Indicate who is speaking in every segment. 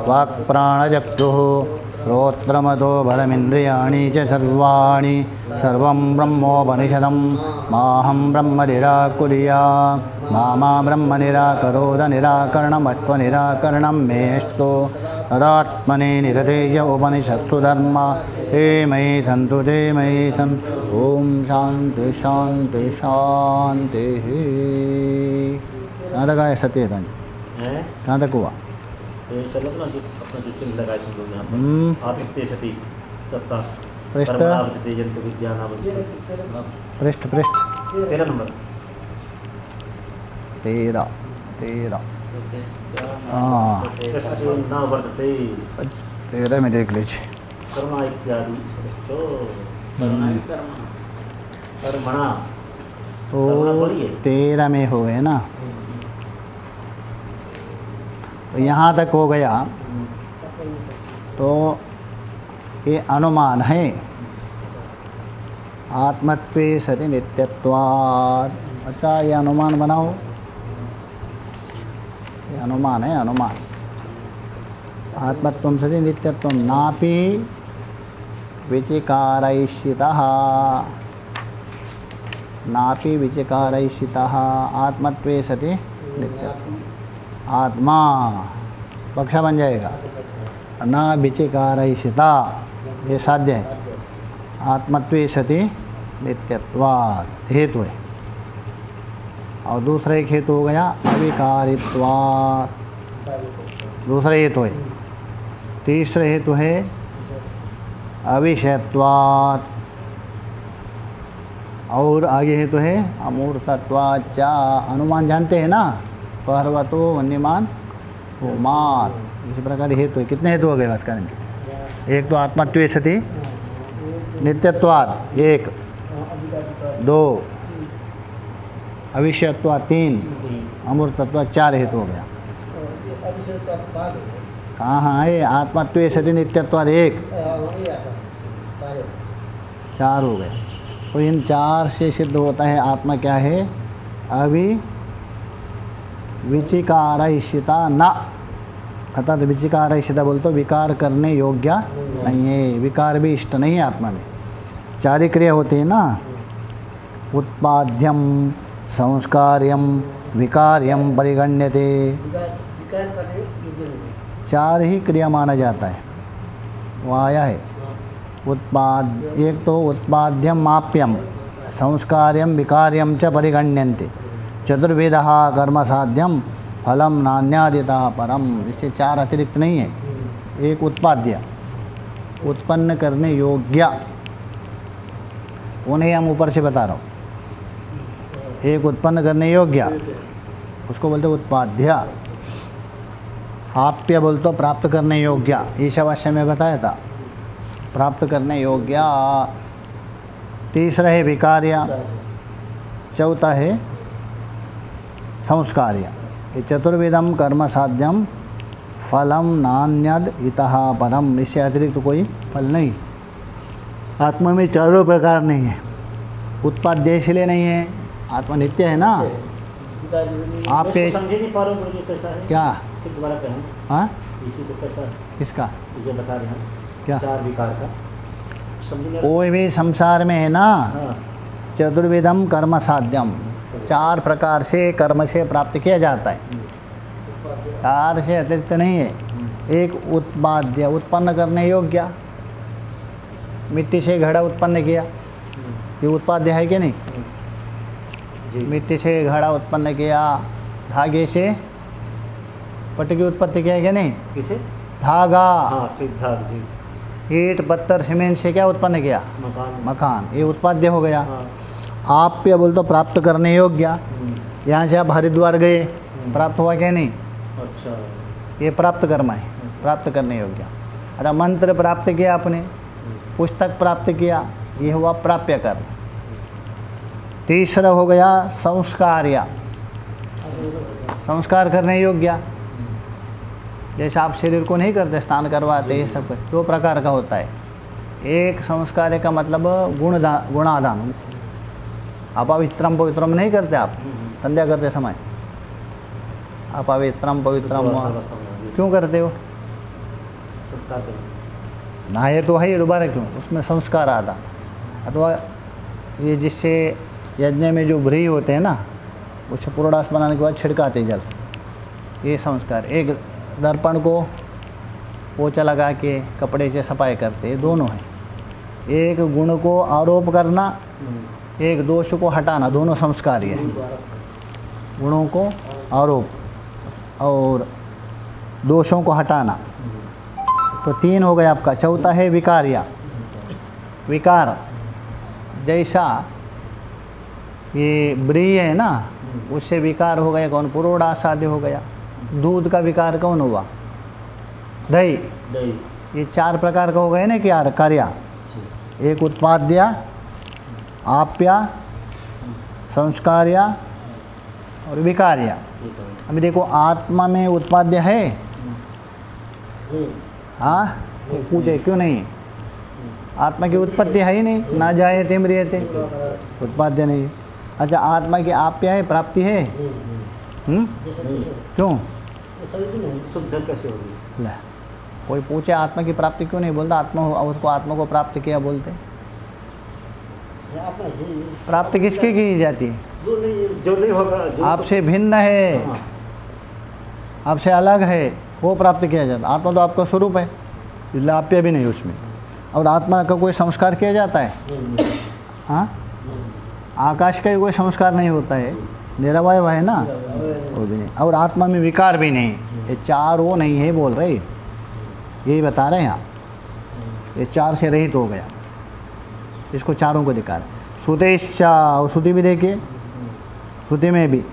Speaker 1: वाक्प्राणचक्षुः श्रोत्रमतो बलमिन्द्रियाणि च सर्वाणि सर्वं ब्रह्मोपनिषदं माहं ब्रह्म निराकुर्याम् मा ब्रह्म निराकरोद निराकरणमस्त्वनिराकरणं मेऽस्तु तदात्मने निरतेय उपनिषत्सु धर्मा ते मयि सन्तु ते मयि सन्तु। ओम शांति शांति शांतिः। कहाँ तक आया सत्यता जी? कहाँ तक हुआ?
Speaker 2: चलो ना जो अपना जो चिन्ह लगाए तुम लोग यहाँ पर आप इतने सती तत्ता
Speaker 1: पृष्ठ
Speaker 2: जंतु विज्ञान
Speaker 1: पृष्ठ
Speaker 2: 13 नंबर
Speaker 1: 13 हाँ 13 में देख लीजिए।
Speaker 2: कर्मा इत्यादि कर्मणा
Speaker 1: तो 13 में हो गए ना, तो यहाँ तक हो गया। तो ये अनुमान है आत्मत्वे सति नित्यत्वात्। अच्छा ये अनुमान बनाओ, ये अनुमान है अनुमान। आत्मत्वं सति नित्यत्वं नापि विचिकारयिषितः नापि विचिकारयिषितः आत्मत्वे सति नित्यत्वम्। आत्मा पक्ष बन जाएगा, न विचिकारयिषिता ये साध्य है। आत्मत्वे सति नित्यत्वात् हेतु है। और दूसरा एक हेतु हो गया अविकारित्वात्, दूसरा हेतु है। तीसरा हेतु है अविषयत्वात्, और आगे हेतु है अमूर्तत्वाच्च। अनुमान जानते हैं ना, पर्वतो वन्यमान होमात, इसी प्रकार हेतु है। कितने हेतु हो गए भास्कर जी? एक तो आत्मत्वे सति नित्यत्वात्, 1 2 अविषयत्वात् 3 अमूर्तत्वात् 4 हेतु हो गया। कहाँ है? आत्मत्वे सति नित्यत्वात् 1 4 हो गए। तो इन 4 से सिद्ध होता है आत्मा क्या है? विचिकारयिषिता न, अर्थात विचिकारयिषिता बोल तो विकार करने योग्य नहीं है, विकार भी इष्ट नहीं है आत्मा में। 4 क्रिया होती है ना, उत्पाद्यम संस्कार्यम विकार्यम परिगण्यते। 4 ही क्रिया माना जाता है, वो आया है। एक तो उत्पाद्यम माप्यम संस्कार्यम विकार्यम च परिगण्यन्ते। चतुर्वेदः कर्म साध्यम फलम नान्यादिता परम। इससे 4 अतिरिक्त नहीं है। एक उत्पाद्य, उत्पन्न करने योग्य, उन्हें हम ऊपर से बता रहा हूँ। एक उत्पन्न करने योग्य, उसको बोलते उत्पाद्य। आप्य बोल तो प्राप्त करने योग्य, ईशावास्य में बताया था, प्राप्त करने योग्य। तीसरा है विकार्य, चौथा है संस्कार्य। ये चतुर्विधम कर्म साध्यम फलम नान्यद इतः परम। इससे अतिरिक्त कोई फल नहीं। आत्मा में 4 प्रकार नहीं है। उत्पाद्य इसलिए नहीं है, आत्मा नित्य है ना। आप
Speaker 2: समझे नहीं पा रहे हो कैसा है?
Speaker 1: क्या
Speaker 2: दोबारा कहें?
Speaker 1: हाँ
Speaker 2: इसी को कैसा?
Speaker 1: किसका?
Speaker 2: जो बता रहे हैं
Speaker 1: क्या?
Speaker 2: 4 विकार का समझे?
Speaker 1: कोई भी संसार में है ना,
Speaker 2: हाँ।
Speaker 1: चतुर्विधम कर्म साध्यम, 4 प्रकार से कर्म से प्राप्त किया जाता है। 4 से अतिरिक्त नहीं है। एक उत्पाद्य, उत्पन्न करने योग्य। मिट्टी से घड़ा उत्पन्न किया, ये उत्पाद्य है कि नहीं? मिट्टी से घड़ा उत्पन्न किया, धागे से पट की उत्पत्ति किया है कि नहीं?
Speaker 2: किसे?
Speaker 1: धागा।
Speaker 2: हाँ, धागा।
Speaker 1: ईंट पत्थर सीमेंट से क्या उत्पन्न किया? मकान। ये उत्पाद्य हो गया।
Speaker 2: हाँ।
Speaker 1: आप ये बोल तो प्राप्त करने योग्य। यहाँ से आप हरिद्वार गए, प्राप्त हुआ क्या नहीं?
Speaker 2: अच्छा,
Speaker 1: ये प्राप्त कर्म है, प्राप्त करने योग्य। अरे मंत्र प्राप्त किया आपने, पुस्तक प्राप्त किया, ये हुआ प्राप्य कर्म। तीसरा हो गया संस्कार्य, संस्कार करने योग्य। जैसे आप शरीर को नहीं करते, स्नान करवाते, ये सब 2 प्रकार का होता है। एक संस्कार का मतलब गुणादान। अपवित्रम पवित्रम नहीं करते आप संध्या करते समय, अपवित्रम पवित्रम क्यों करते हो?
Speaker 2: संस्कार करें।
Speaker 1: नहाए तो है, दोबारा क्यों, उसमें संस्कार आता। अथवा ये जिससे यज्ञ में जो व्रीहि होते हैं ना, उसे पुरोडास बनाने के बाद छिड़काते जल, ये संस्कार। एक दर्पण को पोछा लगा के कपड़े से सफाई करते, ये दोनों हैं। एक गुण को आरोप करना, एक दोष को हटाना, दोनों संस्कार ही है। गुणों को आरोप और दोषों को हटाना, तो 3 हो गया आपका। चौथा है विकार्या। विकार जैसा ये व्रीहि है ना, उससे विकार हो गया कौन, पुरोडास आदि हो गया। दूध का विकार कौन हुआ, दही। ये 4 प्रकार का हो गए ना कि यार कार्या। एक उत्पाद्या, आप्या, संस्कार्या और विकार्या। अभी देखो आत्मा में उत्पाद्य है, हाँ, पूछे क्यों नहीं, आत्मा की उत्पत्ति है ही नहीं, ना जायते म्रियते, उत्पाद्य नहीं। अच्छा, आत्मा की आप्या है, प्राप्ति है, क्यों,
Speaker 2: शुद्ध कैसे होगी।
Speaker 1: ले, कोई पूछे आत्मा की प्राप्ति क्यों नहीं बोलता, आत्मा उसको आत्मा को प्राप्त किया बोलते। प्राप्त किसकी की जाती है,
Speaker 2: जो नहीं होगा,
Speaker 1: आपसे भिन्न है, आपसे अलग है, वो प्राप्त किया जाता। आत्मा तो आपका स्वरूप है, इसलिए आप्य भी नहीं उसमें। और आत्मा का कोई संस्कार किया जाता है, हाँ, आकाश का भी कोई संस्कार नहीं होता है, निरवय है ना, वो भी नहीं। और आत्मा में विकार भी नहीं, ये 4 वो नहीं है बोल रहे, यही बता रहे हैं यहाँ। ये 4 से रहित हो गया, इसको चारों को दिखा रहे। श्रुतेश्चा, और श्रुति भी देखिए, श्रुति में भी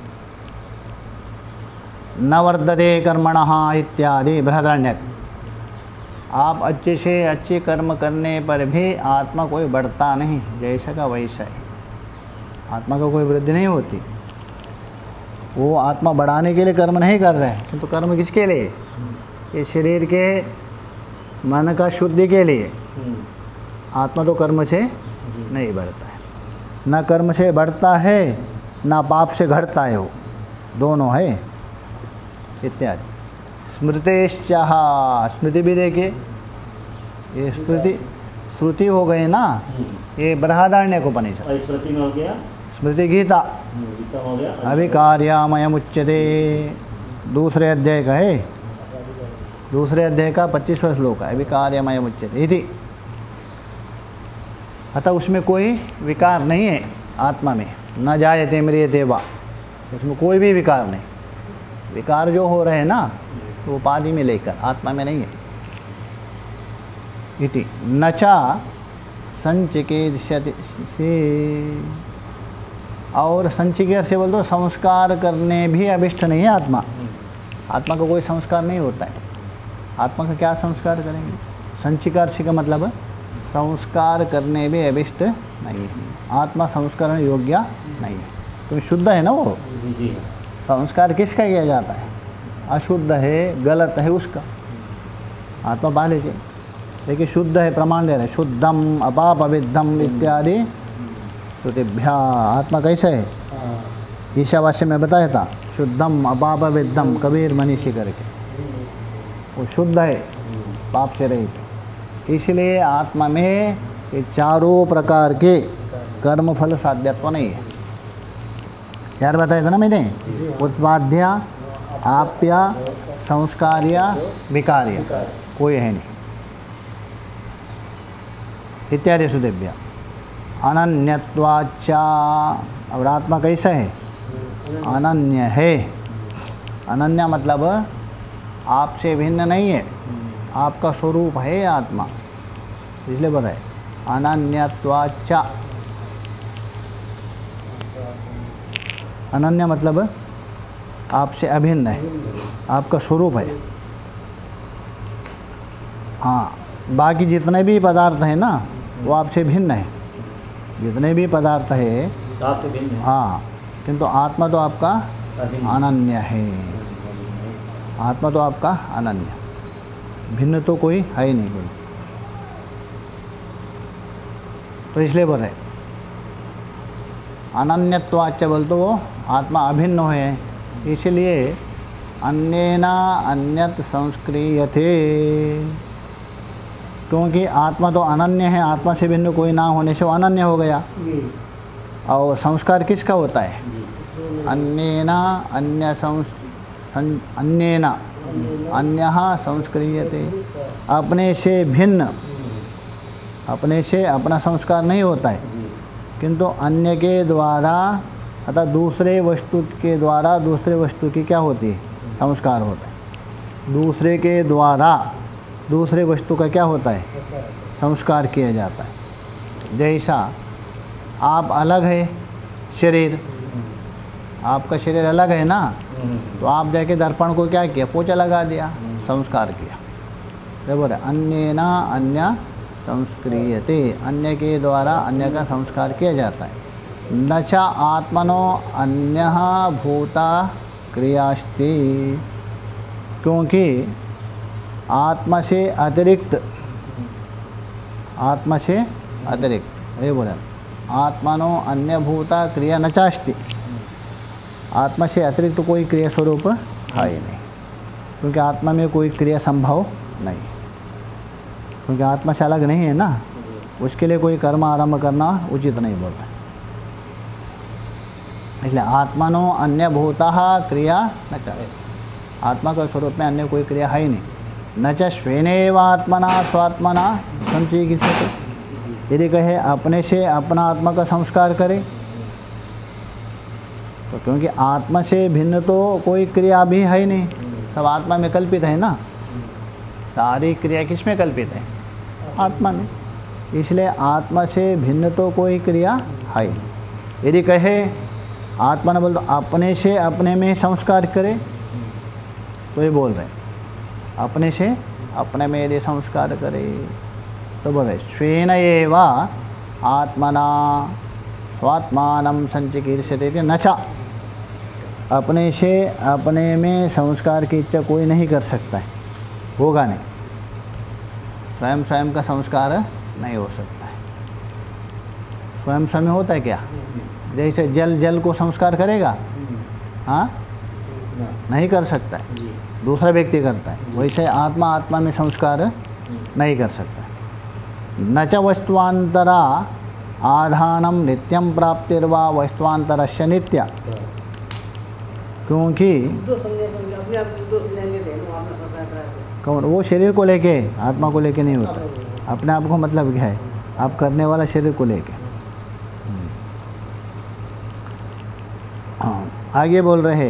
Speaker 1: न वर्धते कर्मणः इत्यादि बृहदारण्यक। आप अच्छे से अच्छे कर्म करने पर भी आत्मा कोई बढ़ता नहीं, जैसा का वैसा है, आत्मा का कोई वृद्धि नहीं होती। वो आत्मा बढ़ाने के लिए कर्म नहीं कर रहे हैं, किंतु कर्म किसके लिए, ये शरीर के मन का शुद्धि के लिए। आत्मा तो कर्म से नहीं बढ़ता है, ना कर्म से बढ़ता है, ना पाप से घटता है, वो दोनों है इत्यादि। स्मृतेश्चाह, स्मृति भी देखिए, ये श्रुति हो गई ना, ये बृहदारण्यक उपनिषद।
Speaker 2: और स्मृति में हो गया,
Speaker 1: स्मृति गीता,
Speaker 2: गीता हो गया,
Speaker 1: अभिकार्यामयमुच्यते, दूसरे अध्याय का है, दूसरे अध्याय का 25वां श्लोक है, अभिकार्यामयमुच्यते इति। अतः उसमें कोई विकार नहीं है आत्मा में, न जायते म्रियते वा, उसमें कोई भी विकार नहीं। विकार जो हो रहे हैं ना, तो उपाधि में लेकर, आत्मा में नहीं है। इति नचा संचिकेत, और संचिकेत से बोल दो, संस्कार करने भी अभिष्ट नहीं है आत्मा। आत्मा का कोई संस्कार नहीं होता है। आत्मा का क्या संस्कार करेंगे, संचिकार से का मतलब संस्कार करने भी अभिष्ट नहीं है। आत्मा संस्करण योग्य नहीं है, तो शुद्ध है ना वो।
Speaker 2: जी।
Speaker 1: संस्कार किसका किया जाता है, अशुद्ध है, गलत है उसका। आत्मा पहले से, लेकिन शुद्ध है, प्रमाण दे रहे हैं, शुद्धम अपाप अविद्धम इत्यादि श्रुतिभ्या। आत्मा कैसे है, ईशावास्य में बताया था, शुद्धम अपाप अविद्धम, कबीर मनीषी करके, वो शुद्ध है, पाप से रहित। इसलिए आत्मा में ये 4 प्रकार के कर्म फल साध्यत्व नहीं है। 4 बताया था ना मैंने, उत्पाद्या, आप्या, संस्कार्या, विकार्या, कोई है नहीं इत्यादि श्रुतिभ्या। अनन्यत्वाच्चा, अब आत्मा कैसा है, अनन्य है। अनन्य मतलब आपसे भिन्न नहीं है, आपका स्वरूप है आत्मा, इसलिए बोल रहे अनन्यत्वाच्चा। अनन्य मतलब आपसे अभिन्न है, आपका स्वरूप है। हाँ, बाकी जितने भी पदार्थ हैं ना, वो आपसे भिन्न है, जितने भी पदार्थ है
Speaker 2: आपसे भिन्न है।
Speaker 1: हाँ, किंतु आत्मा तो आपका अनन्य है। आत्मा तो आपका अनन्य, भिन्न तो कोई है ही नहीं कोई। तो इसलिए बोल रहे अनन्यत्वाच्च बोल, तो वो आत्मा अभिन्न है, इसलिए अन्येना अन्यत संस्क्रियते, क्योंकि आत्मा तो अनन्य है, आत्मा से भिन्न कोई ना होने से वो अनन्य हो गया। और संस्कार किसका होता है? अन्येना अन्य अन्येना अन्यः संस्क्रियते, अपने से भिन्न, अपने से अपना संस्कार नहीं होता है, किंतु अन्य के द्वारा अर्थात दूसरे वस्तु के द्वारा दूसरे वस्तु की क्या होती है? संस्कार होता है। दूसरे के द्वारा दूसरे वस्तु का क्या होता है? संस्कार किया जाता है। जैसा आप अलग है, शरीर आपका शरीर अलग है ना, तो आप जाके दर्पण को क्या किया? पोछा लगा दिया, संस्कार किया। बराबर है। अन्येना अन्य संस्क्रियते, अन्य के द्वारा अन्य का संस्कार किया जाता है। न च आत्मनो अन्यः भूता क्रियास्ति, क्योंकि आत्मा से अतिरिक्त, आत्मा से अतिरिक्त ये बोला, आत्मनो अन्य भूता क्रिया न चास्ति, आत्मा से अतिरिक्त कोई क्रिया स्वरूप है ही नहीं, क्योंकि आत्मा में कोई क्रिया संभव नहीं, क्योंकि आत्मा से अलग नहीं है ना, उसके लिए कोई कर्म आरंभ करना उचित नहीं बोलता। इसलिए आत्मनो अन्य भूतः क्रिया न करे, आत्मा का स्वरूप में अन्य कोई क्रिया है ही नहीं। न च स्वेनेव आत्मना स्वात्मना संचिकित्सते, यदि कहे अपने से अपना आत्मा का संस्कार करे, तो क्योंकि आत्मा से भिन्न तो कोई क्रिया भी है ही नहीं, सब आत्मा में कल्पित है ना, सारी क्रिया किस में कल्पित है? आत्मा में। इसलिए आत्मा से भिन्न तो कोई क्रिया है ही नहीं। यदि कहे आत्मा ने बोल तो अपने से अपने में संस्कार करे, तो ये बोल रहे अपने से अपने में यदि संस्कार करे तो बोल रहे स्वेन एव आत्मना स्वात्मानं संचिकीर्षते न च, अपने से अपने में संस्कार की इच्छा कोई नहीं कर सकता है, होगा नहीं, स्वयं स्वयं का संस्कार नहीं हो सकता है। स्वयं स्वयं होता है क्या? जैसे जल जल को संस्कार करेगा? हाँ, नहीं कर सकता है, दूसरा व्यक्ति करता है। वैसे आत्मा आत्मा में संस्कार नहीं कर सकता। न च वस्तुअंतरा आधानम नित्यम प्राप्तिर्वा वस्तुअंतरस्य नित्या, क्योंकि कौन वो शरीर को लेके, आत्मा को लेके नहीं होता। अपने आप को मतलब क्या है? आप करने वाला शरीर को लेके। हाँ, आगे बोल रहे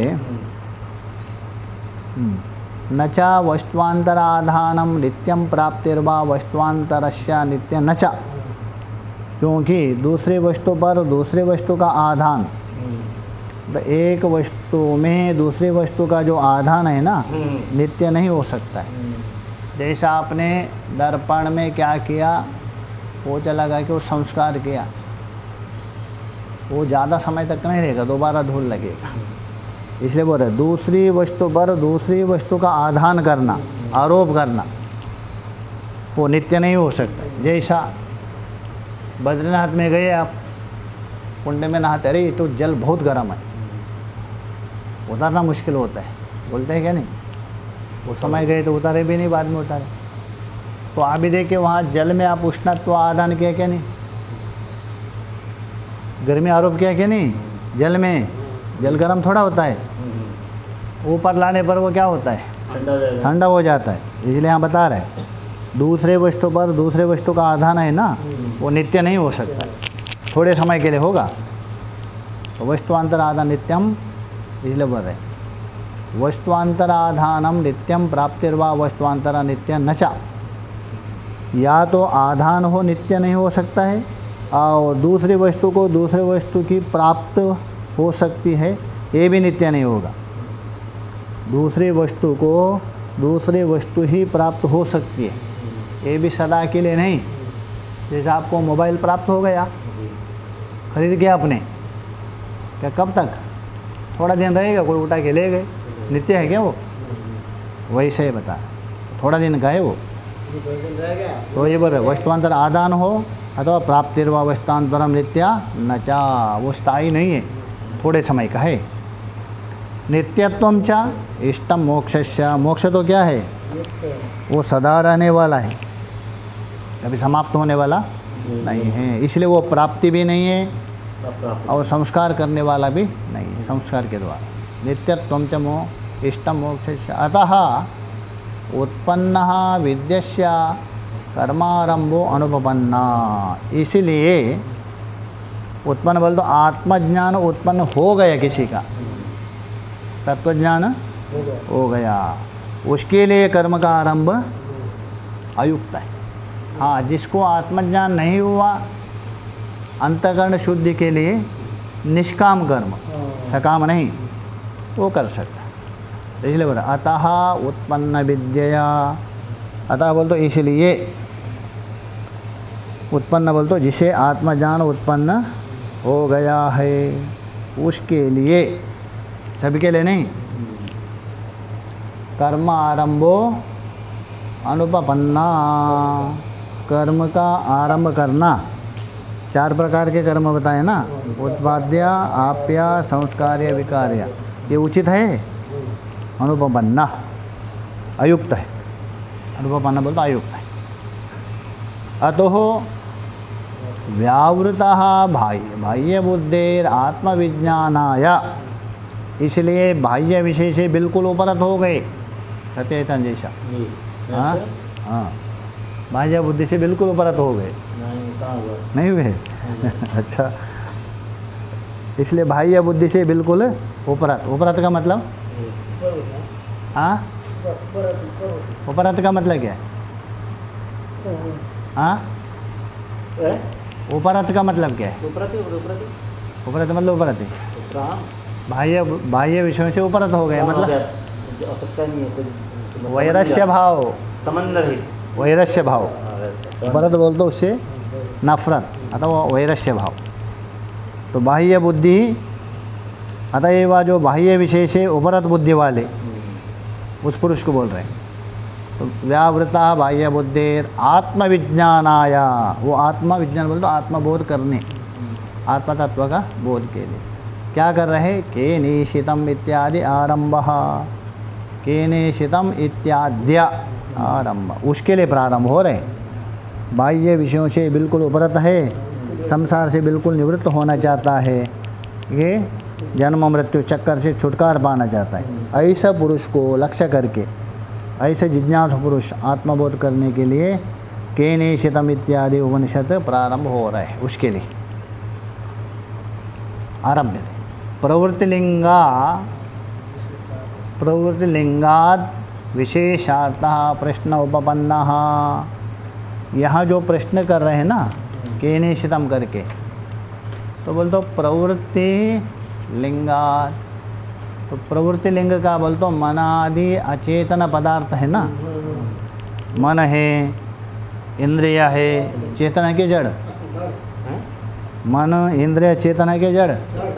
Speaker 1: न च वस्तुअंतराधानम नित्यम प्राप्तिर्वा वस्तुअंतरस्य नित्य न च, क्योंकि दूसरे वस्तु पर दूसरे वस्तु का आधान, तो एक वस्तु में दूसरे वस्तु का जो आधान है ना, नित्य नहीं हो सकता है। जैसा आपने दर्पण में क्या किया? पोछा लगा के वो संस्कार किया, वो ज़्यादा समय तक नहीं रहेगा, दोबारा धूल लगेगा। इसलिए बोल रहे दूसरी वस्तु पर दूसरी वस्तु का आधान करना, आरोप करना, वो नित्य नहीं हो सकता। जैसा बद्रीनाथ में गए आप, कुंड में नहाते, अरे तो जल बहुत गर्म है, उतारना मुश्किल होता है, बोलते हैं क्या नहीं? वो समय गए तो उतारे भी नहीं, बाद में उतारे। तो आप भी देखिए वहाँ जल में आप उष्णत्व आदान किया क्या नहीं? गर्मी आरोप किया क्या नहीं? जल में जल गर्म थोड़ा होता है, ऊपर लाने पर वो क्या होता है? ठंडा हो जाता है। इसलिए यहाँ बता रहे दूसरे वस्तु पर दूसरे वस्तु का आधान है ना, वो नित्य नहीं हो सकता, थोड़े समय के लिए होगा। तो वस्तुअंतर आधान नित्यम, इसलिए बोल रहे वस्तुअंतराधानम नित्यम प्राप्तिर्वा वस्तुअंतरा नित्य न च, या तो आधान हो नित्य नहीं हो सकता है, और दूसरी वस्तु को दूसरे वस्तु की प्राप्त हो सकती है, ये भी नित्य नहीं होगा। दूसरी वस्तु को दूसरी वस्तु ही प्राप्त हो सकती है, ये भी सदा के लिए नहीं। जैसे आपको मोबाइल प्राप्त हो गया, खरीद के आपने, क्या कब तक? थोड़ा दिन रहेगा, कोई उठा के ले गए, नित्य है क्या वो? वैसे ही बता, थोड़ा दिन का है वो, तो ये बोल रहे वस्तुअंतर आदान हो अथवा प्राप्तिर्वा वस्तुअंतरम नित्या न चा, वो स्थायी नहीं है, थोड़े समय का है। नित्यत्वम च इष्टम मोक्षस्य, मोक्ष तो क्या है, वो सदा रहने वाला है, कभी समाप्त होने वाला नहीं है, इसलिए वो प्राप्ति भी नहीं है और संस्कार करने वाला भी नहीं है, संस्कार के द्वारा। नित्यत्वम च इष्टम मोक्षस्य अतः उत्पन्नः विद्यस्य कर्मारंभो अनुपपन्ना, इसलिए उत्पन्न बोल तो आत्मज्ञान उत्पन्न हो गया किसी का, तत्वज्ञान हो गया, उसके लिए कर्म का आरंभ अयुक्त है। हाँ, जिसको आत्मज्ञान नहीं हुआ, अंतःकरण शुद्धि के लिए निष्काम कर्म, सकाम नहीं, वो कर सकता है। इसलिए बोला अतः उत्पन्न विद्यया, अतः बोल तो इसलिए, उत्पन्न बोल तो जिसे आत्मज्ञान उत्पन्न हो गया है उसके लिए, सभी के लिए नहीं, कर्म आरंभो अनुपपन्ना, कर्म का आरंभ करना, 4 प्रकार के कर्म बताए ना, उत्पाद्य, आप्य, संस्कार्य, विकार्य, ये उचित है, अनुपपन्ना अयुक्त है, अनुपपन्ना बोलते अयुक्त है। अतः व्यावृतः बाह्य बुद्धेर आत्मविज्ञानाय, इसलिए बाह्य विषय से बिल्कुल उपरत हो गए, सत्यचन जैसा। हाँ हाँ, बाह्य बुद्धि से बिल्कुल उपरत हो गए, नहीं हुए अच्छा, इसलिए बाह्य बुद्धि से बिल्कुल उपरत, उपरत का मतलब, हाँ उपरत का मतलब क्या है, हाँ उपरत का मतलब क्या है, उपरत मतलब उपरत है, बाह्य विषयों से उपरत हो गए, मतलब वैरस्य भाव,
Speaker 2: समंदर है,
Speaker 1: वैरस्य भाव, उपरत बोल तो उससे नफरत अथवा वैरस्य भाव। तो बाह्य बुद्धि, अतएव जो बाह्य विषय से उपरत बुद्धि वाले, उस पुरुष को बोल रहे हैं। तो व्यावृता बाह्य बुद्धिर आत्मविज्ञानाय, वो आत्मविज्ञान बोल तो आत्मबोध करने, आत्म तत्व का बोध के लिए क्या कर रहे हैं, केनेशितम इत्यादि आरंभः, केनेशितम इत्याद्य आरंभ, उसके लिए प्रारंभ हो रहे। बाह्य विषयों से बिल्कुल उपरत है, संसार से बिल्कुल निवृत्त होना चाहता है, ये जन्म मृत्यु चक्कर से छुटकारा पाना चाहता है, ऐसा पुरुष को लक्ष्य करके, ऐसे जिज्ञासु पुरुष आत्मबोध करने के लिए केनेशितम इत्यादि उपनिषद प्रारंभ हो रहा है, उसके लिए आरभ्य। प्रवृत्तिलिंगाद विशेषार्थः प्रश्न उपपन्नः, यहाँ जो प्रश्न कर रहे हैं ना केनेशितम करके, तो बोल तो प्रवृत्ति लिंगात, तो प्रवृत्ति लिंग का बोल तो मन आदि अचेतन पदार्थ है ना, मन है, इंद्रिय है, चेतन है कि जड़, मन इंद्रिय चेतन है कि जड़,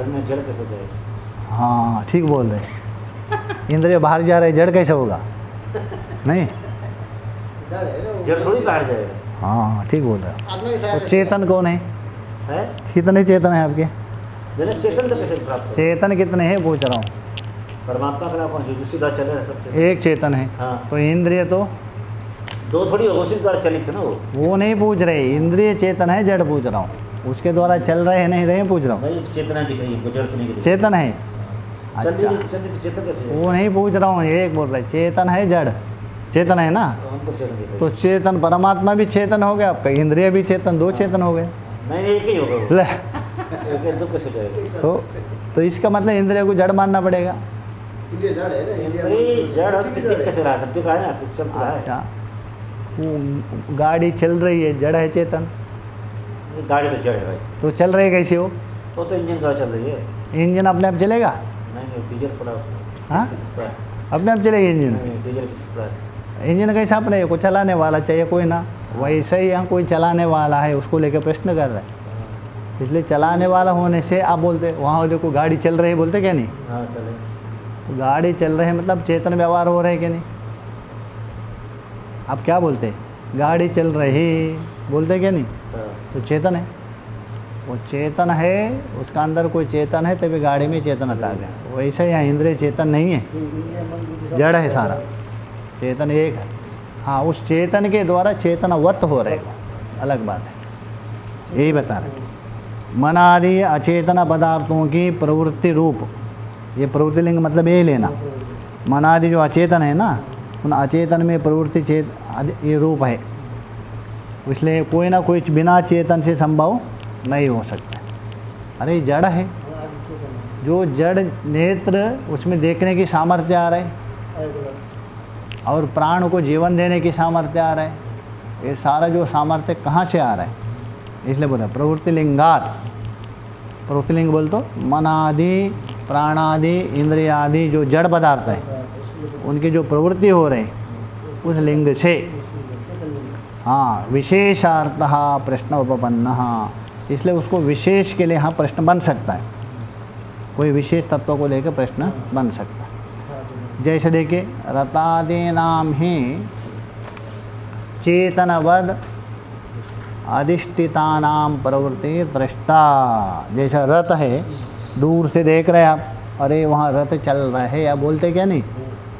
Speaker 1: हाँ ठीक बोल रहे, इंद्रिय बाहर जा रहे, जड़ कैसे होगा, नहीं
Speaker 2: जड़ थोड़ी बाहर जाएगा,
Speaker 1: हाँ ठीक बोल रहे। तो चेतन कौन है, कितने चेतन है आपके,
Speaker 2: चेतन कैसे प्राप्त,
Speaker 1: चेतन कितने हैं पूछ रहा हूँ,
Speaker 2: परमात्मा का कौन जो सीधा चले सब,
Speaker 1: एक चेतन है।
Speaker 2: हाँ।
Speaker 1: तो इंद्रिय तो
Speaker 2: दो थोड़ी उसी द्वारा चली थी ना, वो
Speaker 1: नहीं पूछ रहे, इंद्रिय चेतन है जड़ पूछ रहा हूँ, उसके द्वारा चल रहे हैं नहीं रहे पूछ रहा हूँ,
Speaker 2: चेतना दिख रही है, जड़ तो नहीं,
Speaker 1: चेतन है,
Speaker 2: अच्छा
Speaker 1: अच्छा वो नहीं पूछ रहा हूँ, एक बोल रहे चेतन है जड़, चेतन है ना, तो चेतन परमात्मा भी चेतन हो गया आपका, इंद्रिय भी चेतन, 2 चेतन हो गए,
Speaker 2: नहीं एक ही होगा,
Speaker 1: ले
Speaker 2: एक दो कैसे जाएगा,
Speaker 1: तो इसका मतलब इंद्रिय को जड़ मानना पड़ेगा,
Speaker 2: जड़ कैसे रहा, सब का है ना, चल रहा है।
Speaker 1: अच्छा, वो गाड़ी चल रही है, जड़ है चेतन,
Speaker 2: गाड़ी तो जड़ है भाई, तो
Speaker 1: चल रही है कैसे हो,
Speaker 2: वो तो इंजन का चल रही है,
Speaker 1: इंजन अपने आप चलेगा,
Speaker 2: नहीं डीजल पड़ा,
Speaker 1: हाँ अपने आप चलेगा इंजन,
Speaker 2: डीजल पड़ा,
Speaker 1: इंजन कैसे अपने को चलाने वाला चाहिए कोई ना, वैसे ही यहाँ कोई चलाने वाला है, उसको लेकर प्रश्न कर रहा है, इसलिए चलाने वाला होने से आप बोलते वहाँ देखो गाड़ी चल रही है, बोलते क्या नहीं,
Speaker 2: हाँ चले,
Speaker 1: तो गाड़ी चल रही है मतलब चेतन व्यवहार हो रहे क्या नहीं, आप क्या बोलते, गाड़ी चल रही बोलते क्या नहीं, तो चेतन है, वो चेतन है, उसका अंदर कोई चेतन है तभी गाड़ी में चेतनता आ गया। वैसे यहाँ इंद्रिय चेतन नहीं है, जड़ है सारा, चेतन एक है। हाँ, उस चेतन के द्वारा चेतनवत हो रहे, अलग बात है, यही बता रहे। मन आदि अचेतन पदार्थों की प्रवृत्ति रूप, ये प्रवृत्ति लिंग मतलब यही लेना, मन आदि जो अचेतन है ना, उन अचेतन में प्रवृत्ति ये रूप है, इसलिए कोई ना कोई बिना चेतन से संभव नहीं हो सकता। अरे जड़ है, जो जड़ नेत्र उसमें देखने की सामर्थ्य आ रहा है और प्राण को जीवन देने की सामर्थ्य आ रहा है, ये सारा जो सामर्थ्य कहाँ से आ रहा है, इसलिए बोला प्रवृत्ति लिंगात। प्रवृत्ति लिंग बोल तो मन आदि प्राणादि इंद्रियादि जो जड़ पदार्थ है उनकी जो प्रवृत्ति हो रही उस लिंग से। हाँ, विशेषार्थः प्रश्न उपपन्नः, इसलिए उसको विशेष के लिए हाँ प्रश्न बन सकता है, कोई विशेष तत्व को लेकर प्रश्न बन सकता है। जैसे देखिए, रतादीनाम ही चेतनवद अधिष्ठितानाम प्रवृत्ति दृष्टा। जैसा रथ है, दूर से देख रहे हैं आप, अरे वहाँ रथ चल रहा है, या बोलते क्या नहीं,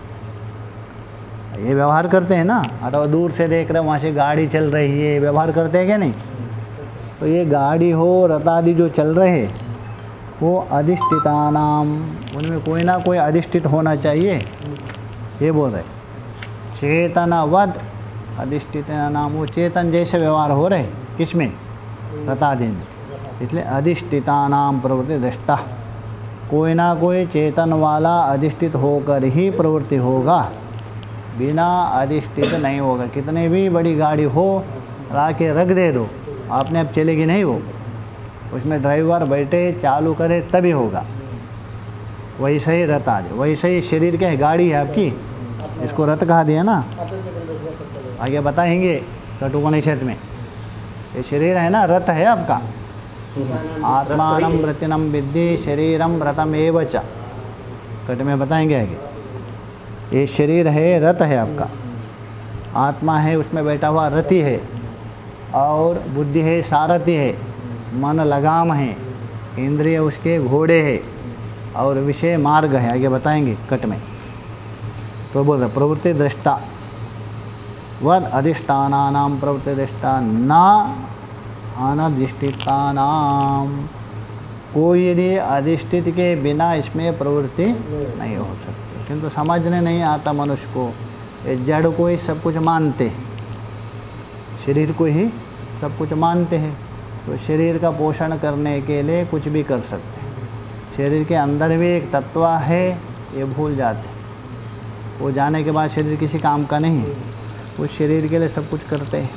Speaker 1: ये व्यवहार करते हैं ना, अथवा दूर से देख रहे हैं वहाँ से गाड़ी चल रही है, व्यवहार करते हैं क्या नहीं। तो ये गाड़ी हो, रथ आदि जो चल रहे हैं वो अधिष्ठितानाम, उनमें कोई ना कोई अधिष्ठित होना चाहिए, ये बोल रहे। चेतनवद अधिष्ठितानाम, वो चेतन जैसे व्यवहार हो रहे किसमें, रथ आदि में, इसलिए अधिष्ठितानाम प्रवृत्ति दृष्टा, कोई ना कोई चेतन वाला अधिष्ठित होकर ही प्रवृत्ति होगा, बिना अधिष्ठित नहीं होगा। कितने भी बड़ी गाड़ी हो, ला के रख दे दो, आपने अब चलेगी नहीं, वो उसमें ड्राइवर बैठे चालू करे तभी होगा। वैसे ही रथ आदि, वैसे ही शरीर क्या है, गाड़ी है आपकी, इसको रथ कहा दिया ना, आगे बताएंगे कटुपनिषद में। ये शरीर है ना, रथ है आपका। आत्मानं रतिनं विद्धि शरीरम रथम एव च, कट में बताएंगे आगे। ये शरीर है, रथ है आपका, आत्मा है उसमें बैठा हुआ रथी है, और बुद्धि है सारथी है, मन लगाम है, इंद्रिय उसके घोड़े है, और विषय मार्ग है, आगे बताएंगे कट में। तो बोल रहे प्रवृत्ति दृष्टा वद अधिष्ठानानाम प्रवृत्ति दृष्टा न अनधिष्ठितानाम, कोई यदि अधिष्ठित के बिना इसमें प्रवृत्ति नहीं हो सकती। किंतु समझने नहीं आता मनुष्य को, ये जड़ को ही सब कुछ मानते, शरीर को ही सब कुछ मानते हैं, तो शरीर का पोषण करने के लिए कुछ भी कर सकते हैं। शरीर के अंदर भी एक तत्व है, ये भूल जाते, वो जाने के बाद शरीर किसी काम का नहीं, उस शरीर के लिए सब कुछ करते हैं,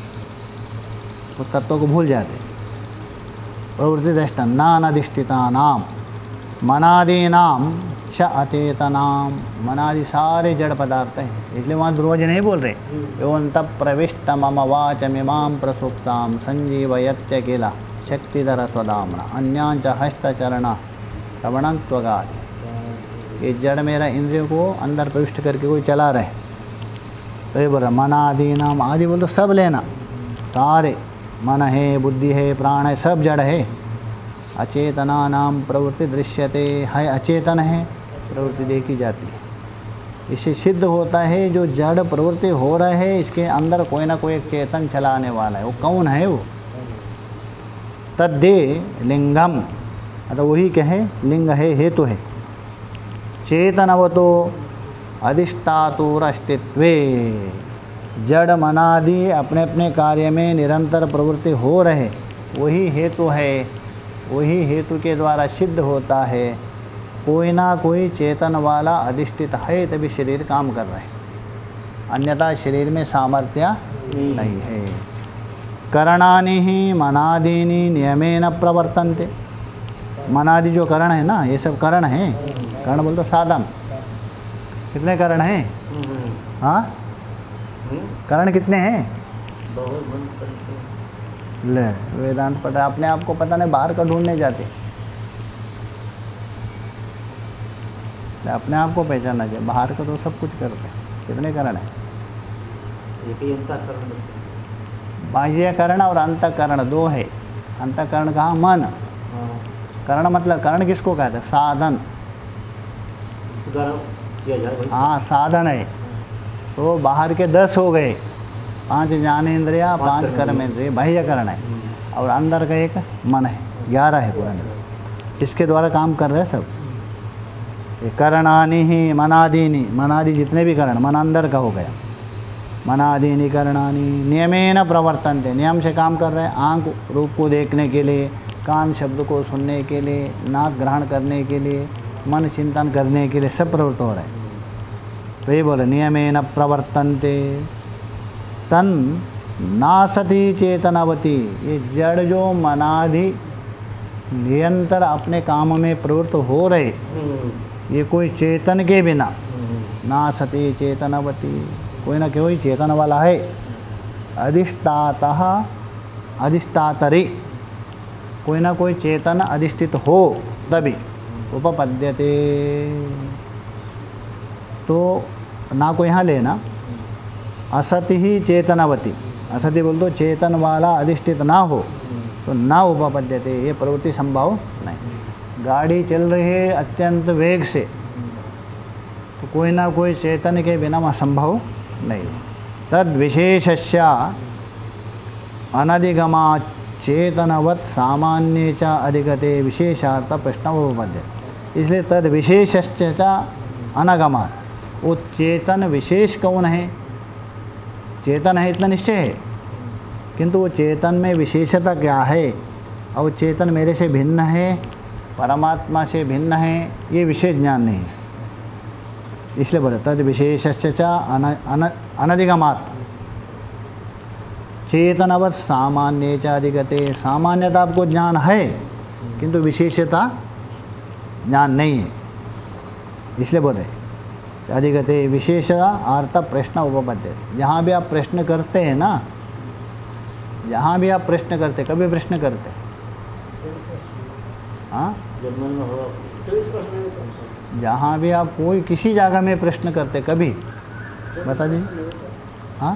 Speaker 1: उस तत्व को भूल जाते। प्रवृत्ति दृष्टा नानधिष्ठितानाम मनादीनाम च अचेतनाम, मनादि सारे जड़ पदार्थ हैं, इसलिए वहाँ ध्रुवज नहीं बोल रहे। योऽन्त प्रविष्ट मम वाचमिमां प्रसुप्तां संजीवयत्यखिल शक्तिधर स्वधाम्ना अन्यांच हस्तचरण श्रवणत्वगात्। ये जड़ मेरा इंद्रियों को अंदर प्रविष्ट करके कोई चला रहे, तो ये बोल रहा मनादीनाम, आदि बोल तो सब लेना, सारे मन है, बुद्धि है, प्राण है, सब जड़ है। अचेतना नाम प्रवृत्ति दृश्यते, है अचेतन है, प्रवृत्ति देखी जाती है। इससे सिद्ध होता है जो जड़ प्रवृत्ति हो रहा है, इसके अंदर कोई ना कोई एक चेतन चलाने वाला है। वो कौन है वो? तद्दे लिंगम, अतः वही कहे लिंग है, हेतु है। चेतनवतो अधिष्ठातुर अस्तित्वे, जड़ मनादि अपने अपने कार्य में निरंतर प्रवृत्ति हो रहे, वही हेतु है। वही हेतु के द्वारा सिद्ध होता है कोई ना कोई चेतन वाला अधिष्ठित है, तभी शरीर काम कर रहे हैं, अन्यथा शरीर में सामर्थ्य नहीं है। करणानि ही मनादीनि नियमेन प्रवर्तन्ते, मनादि जो करण है ना, ये सब करण हैं। करण बोल तो साधन, कितने करण हैं? हाँ, करण कितने हैं? ले वेदांत पढ़ा, अपने आप को पता नहीं, बाहर का ढूंढने जाते, अपने आप को पहचानना चाहिए, बाहर का तो सब कुछ करते हैं। कितने करण हैं? बाह्य करण और अंतःकरण दो है। अंतःकरण कहाँ? मन। करण मतलब, करण किसको कहते हैं? साधन।
Speaker 2: इसके द्वारा किया जाए वही।
Speaker 1: हाँ, साधन है। तो बाहर के 10 हो गए, 5 ज्ञानेंद्रिया, 5 कर्मेंद्रिय, बाह्यकरण है, और अंदर का एक मन है, 11 है पूरा। इसके द्वारा काम कर रहे हैं सब। ये करणानि ही मनादीनि, मनादि जितने भी करण, मन अंदर का हो गया। मनादीनि करणानि नियमेन प्रवर्तन्ते, नियम से काम कर रहे हैं। आँख रूप को देखने के लिए, कान शब्द को सुनने के लिए, नाक ग्रहण करने के लिए, मन चिंतन करने के लिए, सब प्रवृत्त हो रहे हैं। तो ये बोले नियमेन प्रवर्तन्ते तन नासति चेतनवती। ये जड़ जो मनादि निरंतर अपने काम में प्रवृत्त हो रहे, ये कोई चेतन के बिना नासति चेतनवती, कोई ना कोई चेतन वाला है। अधिष्ठातः अधिष्ठातरि, कोई ना कोई चेतन अधिष्ठित हो तभी उपपद्यते। तो ना को यहाँ लेना, असति ही चेतनवती, असति बोल दो, चेतन वाला अधिष्ठित ना हो तो ना उपपद्यते, ये प्रवृत्ति संभव नहीं। गाड़ी चल रही है अत्यंत वेग से, तो कोई ना कोई चेतन के बिना वह संभव नहीं। तद विशेषस्य अनधिगमा चेतनवत् सामान्य च अधिगते विशेषार्थ प्रश्न उपपद्यते। इसलिए तद विशेषस्य अनगमा, वो चेतन विशेष कौन है? चेतन है इतना निश्चय है, किंतु वो चेतन में विशेषता क्या है? और चेतन मेरे से भिन्न है, परमात्मा से भिन्न है, ये विशेष ज्ञान नहीं है। इसलिए बोले तद विशेषस्य च अनधिगमात् चेतनवत् सामान्य च अधिगते। सामान्यता आपको ज्ञान है, किंतु विशेषता ज्ञान नहीं है। इसलिए बोले अधिगते विशेषार्थ प्रश्न उपपद्यते। जहाँ भी आप प्रश्न करते हैं ना, जहाँ भी आप प्रश्न करते, कभी प्रश्न करते? हाँ,
Speaker 2: जब मन में हो
Speaker 1: जहाँ भी आप कोई किसी जगह में प्रश्न करते, कभी बता दीजिए। हाँ,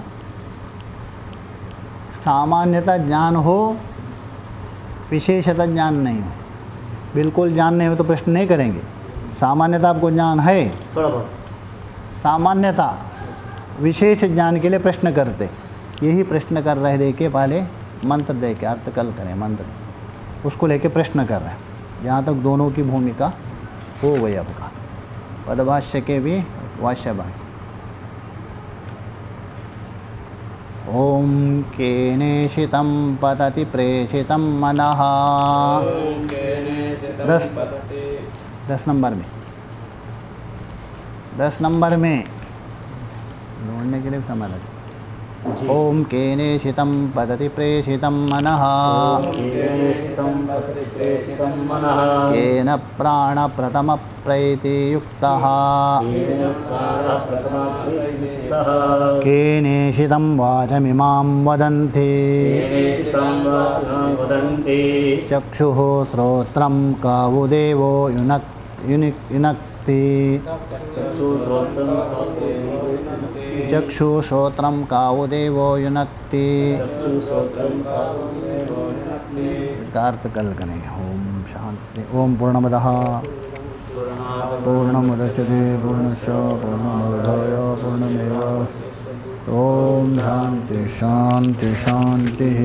Speaker 1: सामान्यता ज्ञान हो, विशेषता ज्ञान नहीं हो। बिल्कुल ज्ञान नहीं हो तो प्रश्न नहीं करेंगे। सामान्यता आपको ज्ञान है,
Speaker 2: थोड़ा बहुत
Speaker 1: सामान्यता विशेष ज्ञान के लिए प्रश्न करते। यही प्रश्न कर रहे, देखे पहले मंत्र दे के अर्थ कल करें, मंत्र उसको लेके प्रश्न कर रहे हैं। यहाँ तक दोनों की भूमिका हो गई आपका। पदभाष्य के भी वाष्य बाकी। ओम केनेशितं पतति प्रेषितं मनः। 10 नंबर में, 10 नंबर में ढूंढने के लिए समय लगे। ओम केनेशितं पतति प्रेषितं मनः। केन प्राणप्रथम प्रैतियुक्तः। केनेशितं वाचमिमां वदन्ति। चक्षुः श्रोत्रं कावुदेवो युनक्ति। चक्षुश्रोत्रं कावुदेवो युनक्ति। इसका अर्थ कल करेंगे। ओम शांति। ओम पूर्णमदः पूर्णमुदच्यते पूर्णस्य पूर्णमादाय पूर्णमेवावशिष्यते। ओम शांति शांति शांति।